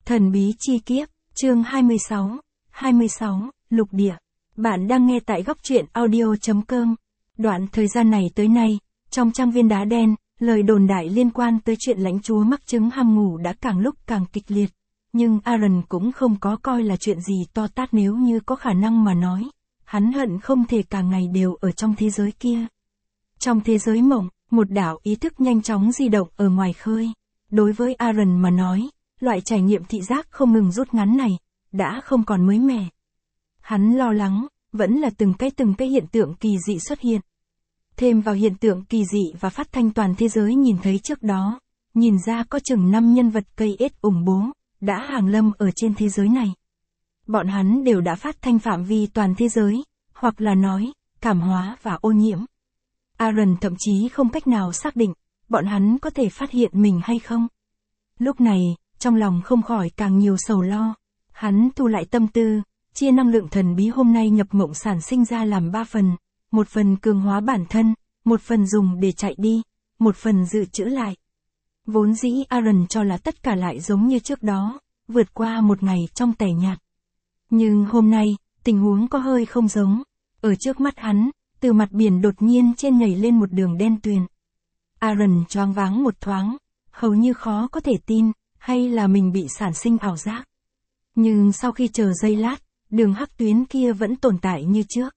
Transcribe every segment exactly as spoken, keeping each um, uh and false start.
Thần bí chi kiếp, chương hai mươi sáu, hai mươi sáu, lục địa. Bạn đang nghe tại góc truyện audio.com. Đoạn thời gian này tới nay, trong trang viên đá đen, lời đồn đại liên quan tới chuyện lãnh chúa mắc chứng ham ngủ đã càng lúc càng kịch liệt. Nhưng Aaron cũng không có coi là chuyện gì to tát nếu như có khả năng mà nói. Hắn hận không thể cả ngày đều ở trong thế giới kia. Trong thế giới mộng, một đảo ý thức nhanh chóng di động ở ngoài khơi. Đối với Aaron mà nói, loại trải nghiệm thị giác không ngừng rút ngắn này, đã không còn mới mẻ. Hắn lo lắng, vẫn là từng cái từng cái hiện tượng kỳ dị xuất hiện. Thêm vào hiện tượng kỳ dị và phát thanh toàn thế giới nhìn thấy trước đó, nhìn ra có chừng năm nhân vật cây ết ủng bố, đã hàng lâm ở trên thế giới này. Bọn hắn đều đã phát thanh phạm vi toàn thế giới, hoặc là nói, cảm hóa và ô nhiễm. Aaron thậm chí không cách nào xác định, bọn hắn có thể phát hiện mình hay không. Lúc này, trong lòng không khỏi càng nhiều sầu lo. Hắn thu lại tâm tư, chia năng lượng thần bí hôm nay nhập mộng sản sinh ra làm ba phần. Một phần cường hóa bản thân, một phần dùng để chạy đi, một phần dự trữ lại. Vốn dĩ Aaron cho là tất cả lại giống như trước đó, vượt qua một ngày trong tẻ nhạt. Nhưng hôm nay, tình huống có hơi không giống. Ở trước mắt hắn, từ mặt biển đột nhiên trên nhảy lên một đường đen tuyền. Aaron choáng váng một thoáng, hầu như khó có thể tin, hay là mình bị sản sinh ảo giác. Nhưng sau khi chờ giây lát, đường hắc tuyến kia vẫn tồn tại như trước.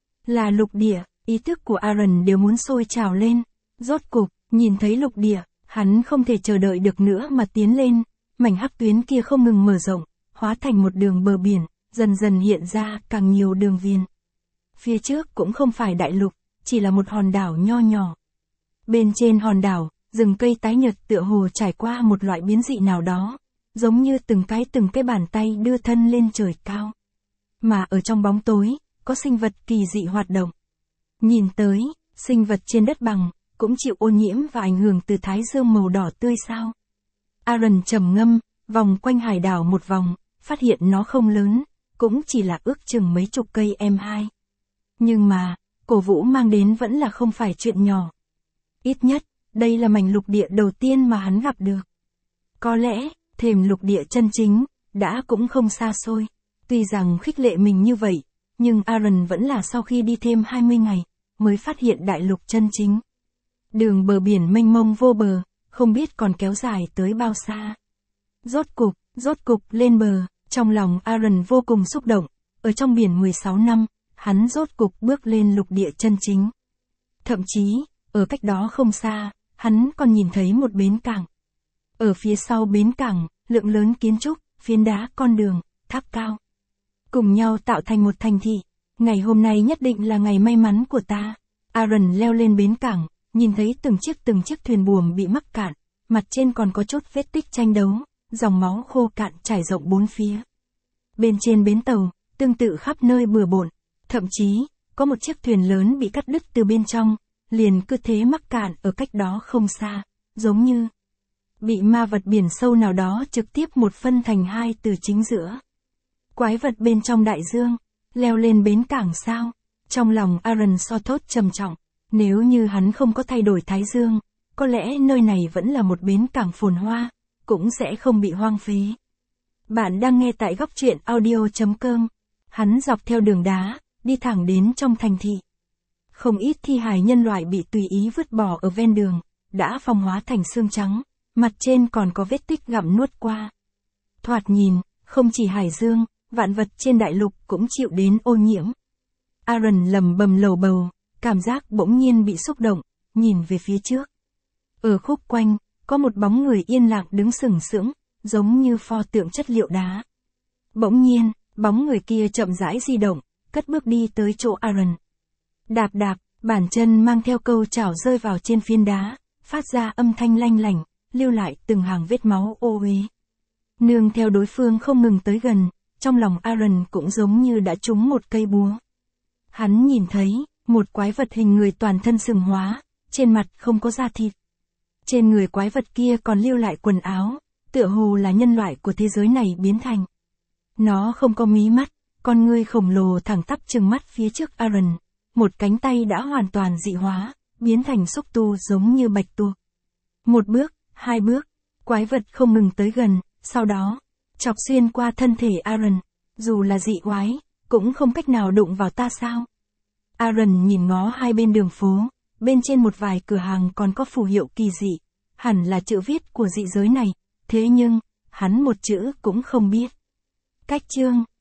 Là lục địa, ý thức của Aaron đều muốn sôi trào lên. Rốt cục, nhìn thấy lục địa, hắn không thể chờ đợi được nữa mà tiến lên. Mảnh hắc tuyến kia không ngừng mở rộng, hóa thành một đường bờ biển, dần dần hiện ra càng nhiều đường viền. Phía trước cũng không phải đại lục, chỉ là một hòn đảo nho nhỏ. Bên trên hòn đảo, rừng cây tái nhợt tựa hồ trải qua một loại biến dị nào đó, giống như từng cái từng cái bàn tay đưa thân lên trời cao. Mà ở trong bóng tối, có sinh vật kỳ dị hoạt động. Nhìn tới, sinh vật trên đất bằng, cũng chịu ô nhiễm và ảnh hưởng từ thái dương màu đỏ tươi sao. Aaron trầm ngâm, vòng quanh hải đảo một vòng, phát hiện nó không lớn, cũng chỉ là ước chừng mấy chục cây em hai. Nhưng mà, cổ vũ mang đến vẫn là không phải chuyện nhỏ. Ít nhất, đây là mảnh lục địa đầu tiên mà hắn gặp được. Có lẽ, thềm lục địa chân chính, đã cũng không xa xôi. Tuy rằng khích lệ mình như vậy, nhưng Aaron vẫn là sau khi đi thêm hai mươi ngày, mới phát hiện đại lục chân chính. Đường bờ biển mênh mông vô bờ, không biết còn kéo dài tới bao xa. Rốt cục, rốt cục lên bờ, trong lòng Aaron vô cùng xúc động. Ở trong biển mười sáu năm, hắn rốt cục bước lên lục địa chân chính. Thậm chí, ở cách đó không xa, hắn còn nhìn thấy một bến cảng. Ở phía sau bến cảng, lượng lớn kiến trúc, phiến đá, con đường, tháp cao. Cùng nhau tạo thành một thành thị. Ngày hôm nay nhất định là ngày may mắn của ta. Aaron leo lên bến cảng, nhìn thấy từng chiếc từng chiếc thuyền buồm bị mắc cạn. Mặt trên còn có chốt vết tích tranh đấu, dòng máu khô cạn trải rộng bốn phía. Bên trên bến tàu, tương tự khắp nơi bừa bộn. Thậm chí, có một chiếc thuyền lớn bị cắt đứt từ bên trong, liền cứ thế mắc cạn ở cách đó không xa, giống như bị ma vật biển sâu nào đó trực tiếp một phân thành hai từ chính giữa. Quái vật bên trong đại dương, leo lên bến cảng sao? Trong lòng Aaron so thốt trầm trọng, nếu như hắn không có thay đổi thái dương, có lẽ nơi này vẫn là một bến cảng phồn hoa, cũng sẽ không bị hoang phế. Bạn đang nghe tại góc truyện audio.com. Hắn dọc theo đường đá, đi thẳng đến trong thành thị. Không ít thi hài nhân loại bị tùy ý vứt bỏ ở ven đường, đã phong hóa thành xương trắng, mặt trên còn có vết tích gặm nuốt qua. Thoạt nhìn, không chỉ hải dương, vạn vật trên đại lục cũng chịu đến ô nhiễm. Aaron lầm bầm lầu bầu, cảm giác bỗng nhiên bị xúc động, nhìn về phía trước. Ở khúc quanh, có một bóng người yên lặng đứng sừng sững, giống như pho tượng chất liệu đá. Bỗng nhiên, bóng người kia chậm rãi di động, cất bước đi tới chỗ Aaron. Đạp đạp, bàn chân mang theo câu chảo rơi vào trên phiến đá, phát ra âm thanh lanh lảnh, lưu lại từng hàng vết máu ô uế. Nương theo đối phương không ngừng tới gần, trong lòng Aaron cũng giống như đã trúng một cây búa. Hắn nhìn thấy, một quái vật hình người toàn thân sừng hóa, trên mặt không có da thịt. Trên người quái vật kia còn lưu lại quần áo, tựa hồ là nhân loại của thế giới này biến thành. Nó không có mí mắt, con ngươi khổng lồ thẳng tắp trừng mắt phía trước Aaron. Một cánh tay đã hoàn toàn dị hóa, biến thành xúc tu giống như bạch tuộc. Một bước, hai bước, quái vật không ngừng tới gần, sau đó, chọc xuyên qua thân thể Aaron. Dù là dị oái, cũng không cách nào đụng vào ta sao? Aaron nhìn ngó hai bên đường phố, bên trên một vài cửa hàng còn có phù hiệu kỳ dị, hẳn là chữ viết của dị giới này, thế nhưng, hắn một chữ cũng không biết. Cách chương